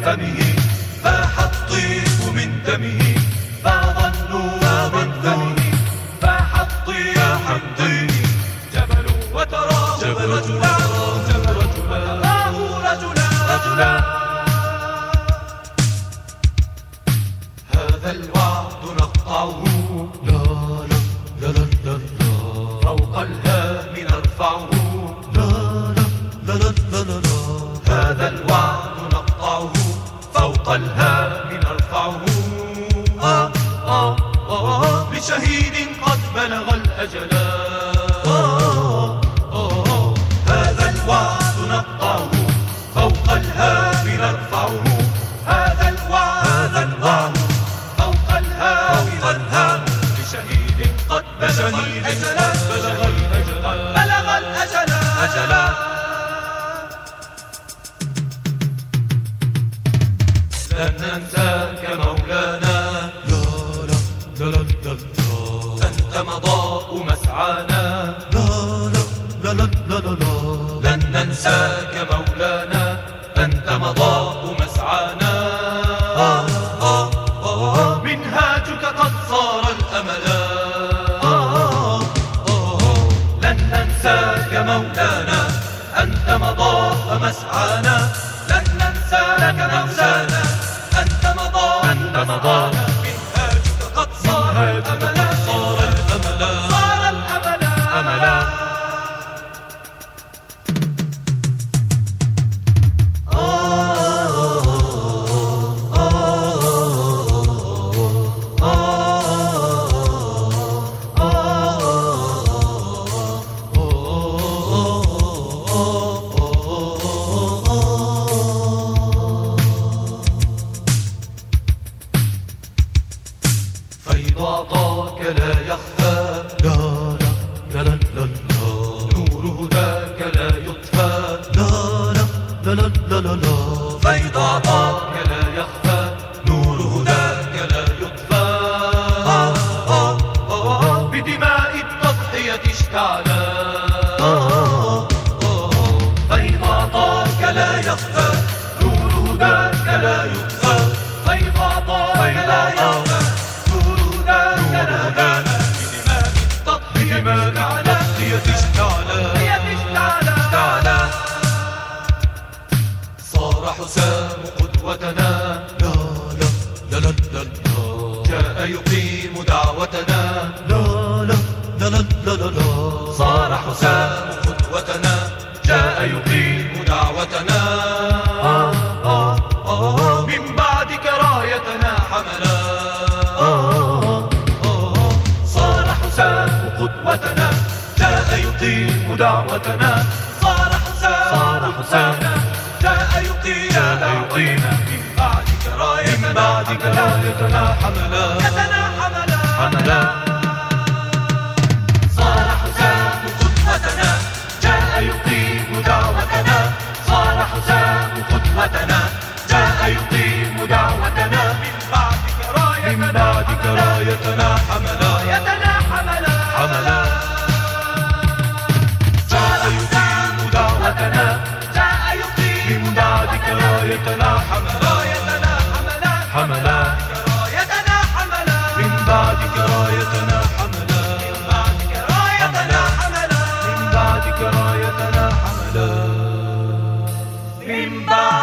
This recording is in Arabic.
فمه، فاح الطيب من دمه، فاض النور من فمه، فاح الطيب من دمه. جبل وتراه رجلا، جبل وتراه رجلا. هذا الوعد نقطعه، لا لا لا لا لا لا، فوق الهام نرفعه، لا لا لا لا لا لا. هذا الوعد نقطعه، فوق الهام نرفعه، لشهيد قد بلغ الأجل. هذا الوعد نقطعه، فوق الهام نرفعه، هذا الوعد فوق الهام لشهيد قد بلغ الأجل. لن ننساك مولانا، لا لا لا لا لا، أنت مضاء مسعانا، لا لا لا لا لا لا. لن ننساك مولانا، أنت مضاء مسعانا، منهاجك قد صار الأملا. لن ننساك مولانا، أنت مضاء مسعانا، لن ننساك مولانا، أنت مضاء منهاجك قد صار الأملا، صار الأملا. فيض عطاك لا يخفى، لا لا لا لا لا لا، نور هداك لا يطفى، لا لا لا لا لا لا. فيض عطاك لا يخفى، نور هداك لا يطفى، بدماء التضحية اشتعلا. فيض عطاك لا يخفى، نور هداك لا يطفى، فيض عطاك لا يخفى، صار حسام قدوتنا، لا لا لا لا لا، جاء يقيم دعوتنا، لا لا لا لا لا. صار حسام قدوتنا، جاء يقيم دعوتنا، من بعدك رايتنا حملا. صار حسام قدوتنا، جاء يقيم دعوتنا، صار حسام جاء يقيم دعوتنا، من بعدك رايتنا حملا. صار حسام قدوتنا، جاء يقيم دعوتنا، صار حسام قدوتنا، جاء يقيم دعوتنا، من بعدك رايتنا حملا. جاء يقيم دعوتنا، جاء يقيم بعدك رايتنا حملا. من بعدك رايتنا حملا، من بعدك رايتنا حملا، من بعد